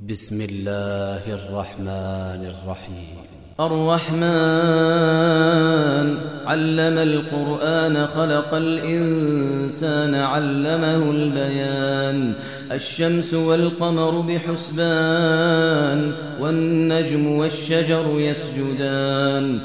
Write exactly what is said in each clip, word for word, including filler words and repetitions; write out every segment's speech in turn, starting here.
بسم الله الرحمن الرحيم. الرحمن علم القرآن خلق الإنسان علمه البيان. الشمس والقمر بحسبان والنجم والشجر يسجدان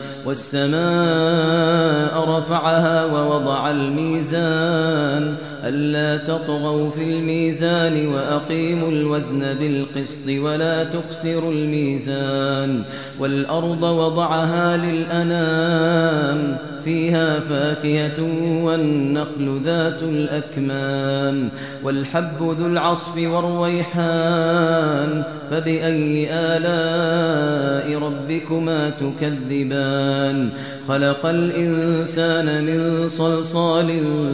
والسماء رفعها ووضع الميزان ألا تطغوا في الميزان وأقيموا الوزن بالقسط ولا تخسروا الميزان والأرض وضعها للأنام فيها فاكهة والنخل ذات الأكمام والحب ذو العصف والريحان فبأي آلاء ربكما تكذبان. خلق الإنسان من صلصال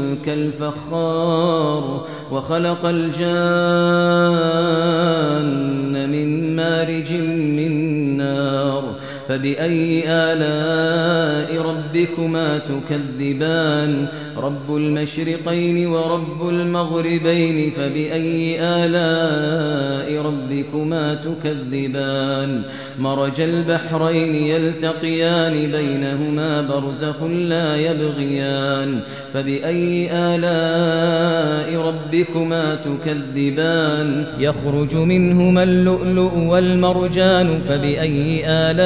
كالفخار وخلق الجان من مارج من نار فبأي آلاء ربكما تكذبان. رب المشرقين ورب المغربين فبأي آلاء ربكما تكذبان. مرج البحرين يلتقيان بينهما برزخ لا يبغيان فبأي آلاء ربكما تكذبان. يخرج منهما اللؤلؤ والمرجان فبأي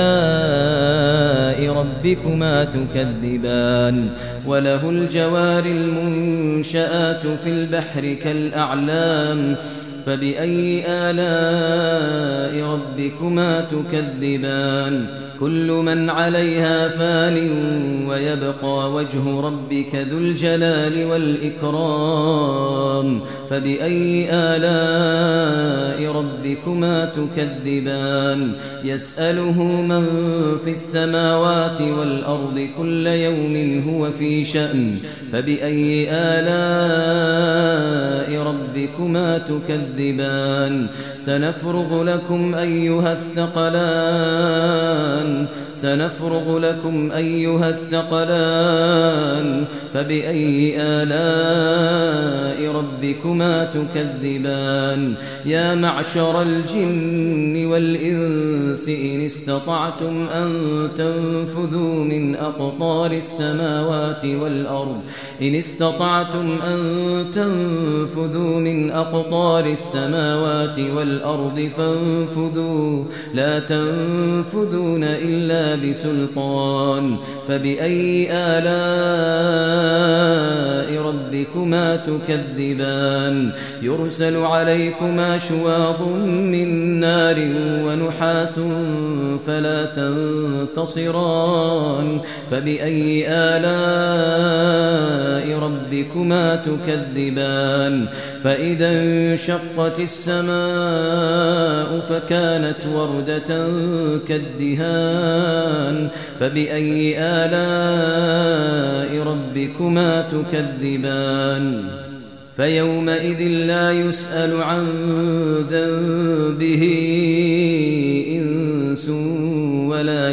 آلاء ربكما تكذبان. وله الجوار المنشآت في البحر كالأعلام فبأي آلاء ربكما تكذبان. كل من عليها فان ويبقى وجه ربك ذو الجلال والإكرام فبأي آلاء ربكما تكذبان. يسأله من في السماوات والأرض كل يوم هو في شأن فبأي آلاء ربكما تكذبان. سنفرغ لكم أيها الثقلان سنفرغ لكم أيها الثقلان فبأي آلاء ربكما تكذبان. يا معشر الجن والإنس إن استطعتم أن تنفذوا من أقطار السماوات والأرض إن استطعتم أن تنفذوا من أقطار السماوات والأرض فانفذوا لا تنفذون إلا بسلطان فبأي آلاء ربكما تكذبان. يرسل عليكما شواظ من نار ونحاس فلا تنتصران فبأي آلاء ربكما تكذبان. فإذا انشقت السماء فكانت وردة كالدهان فبأي آلاء ربكما تكذبان. فيومئذ لا يسأل عن ذنبه إنس ولا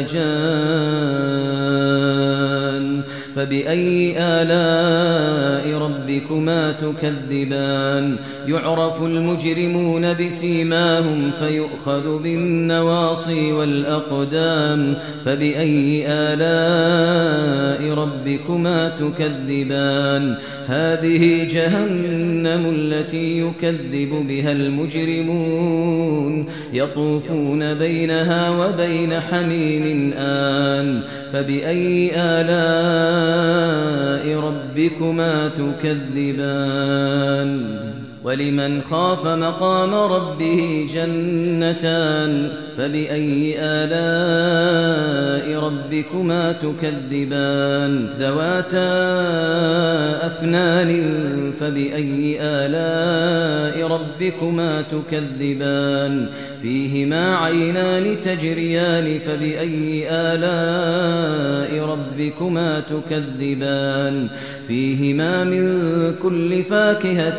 جان فبأي آلاء ربكما تكذبان. يعرف المجرمون بسيماهم فيؤخذ بالنواصي والأقدام فبأي آلاء ربكما تكذبان. هذه جهنم التي يكذب بها المجرمون يطوفون بينها وبين حميم آن فبأي آلاء ربكما تكذبان. ولمن خاف مقام ربه جنتان فبأي آلاء ربكما تكذبان. ذواتا أفنان فبأي آلاء ربكما تكذبان. فيهما عينان تجريان فبأي آلاء ربكما تكذبان. فيهما من كل فاكهة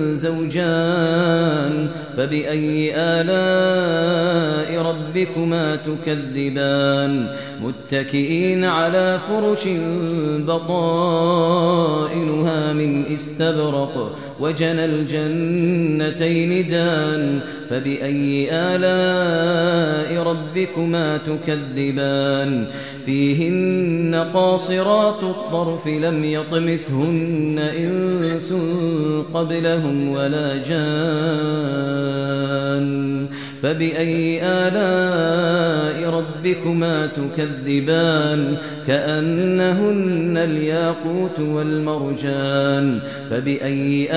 زوجان فبأي آلاء ربكما تكذبان. متكئين على فرش بطائنها من استبرق وجنى الجنتين دان فبأي آلاء ربكما تكذبان فيهن قاصرات الطرف لم يطمثهن إنس قبلهم ولا جان فبأي آلاء ربكما تكذبان كأنهن الياقوت والمرجان فبأي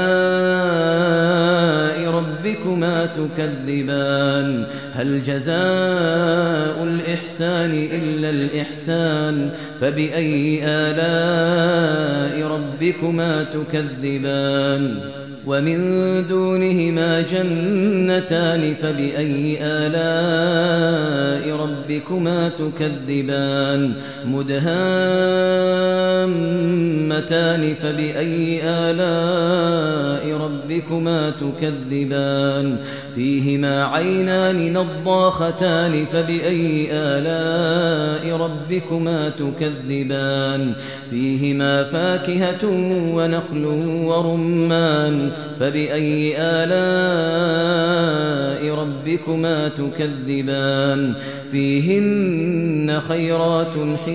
آلاء ربكما تكذبان هل جزاء الإحسان إلا الإحسان فبأي آلاء ربكما تكذبان ومن دونهما جنتان فبأي آلاء ربكما تكذبان مدهامتان فبأي آلاء ربكما تكذبان فيهما عينان نضاختان فبأي آلاء ربكما تكذبان فيهما فاكهة ونخل ورمان فبأي آلاء ربكما تكذبان فيهن خيرات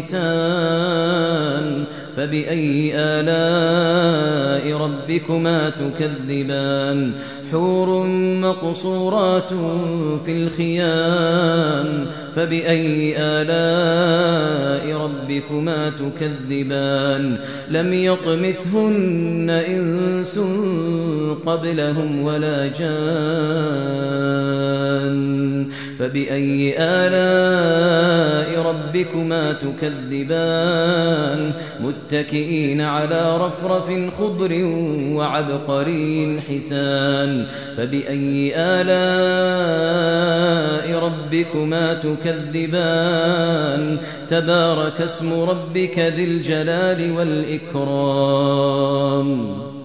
حسان فبأي آلاء ربكما تكذبان حور مقصورات في الخيام فبأي آلاء ربكما تكذبان لم يطمثهن إنس قبلهم ولا جان فبأي آلاء ربكما تكذبان متكئين على رفرف خضر وعبقري حسان فبأي آلاء ربكما تكذبان تبارك اسم ربك ذي الجلال والإكرام